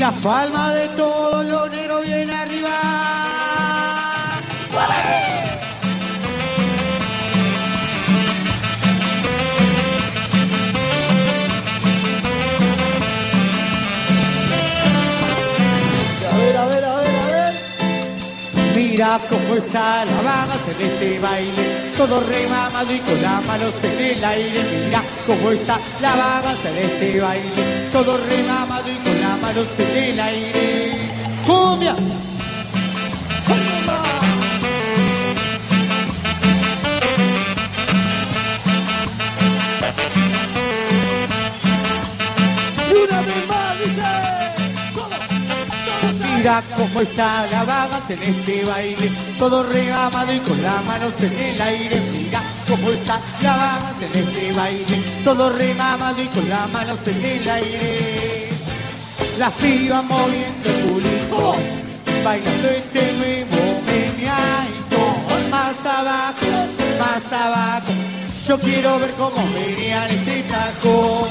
las palmas de todos los negros bien arriba. A ver. Mira cómo está la vaga en este baile, todo remamado y con las manos en el aire. Mira cómo está la vaga en este baile, todo remamado y con las manos en el aire. ¡Cumbia! Y una vez más, dice. Mira cómo está la vaga en este baile, todo regamado y con las manos en el aire. Mira cómo está la vaga en este baile, todo remamado y con las manos en el aire. Las pibas moviendo el culito, bailando este nuevo meneadito. Más abajo, yo quiero ver cómo menean este taco.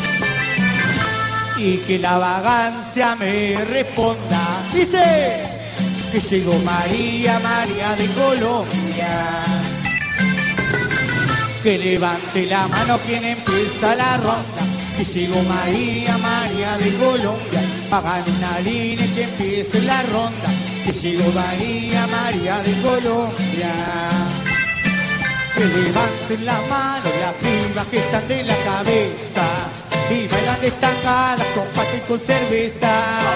Y que la vagancia me responda. Dice que llegó María de Colombia. Que levante la mano quien empieza la ronda. Que llegó María de Colombia. Hagan una línea que empiece la ronda. Que llegó María de Colombia. Que levanten la mano las pibas que están de la cabeza y bailan destacadas con pata y con cerveza.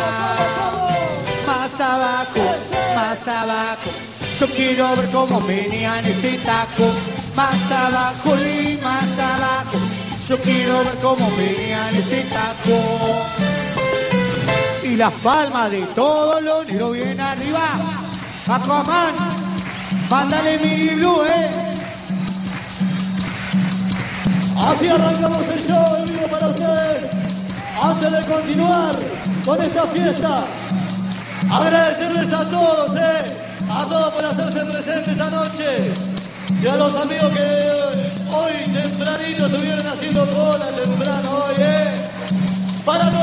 Más abajo, yo quiero ver cómo menean este taco. Más abajo y más abajo, yo quiero ver cómo menean este taco. Y las palmas de todos los negros bien arriba. Aquaman, mándale mini blue, Así arrancamos el show en vivo para ustedes. Antes de continuar con esta fiesta, agradecerles a todos por hacerse presentes esta noche. Y a los amigos que hoy tempranito estuvieron haciendo cola temprano hoy, Para todos.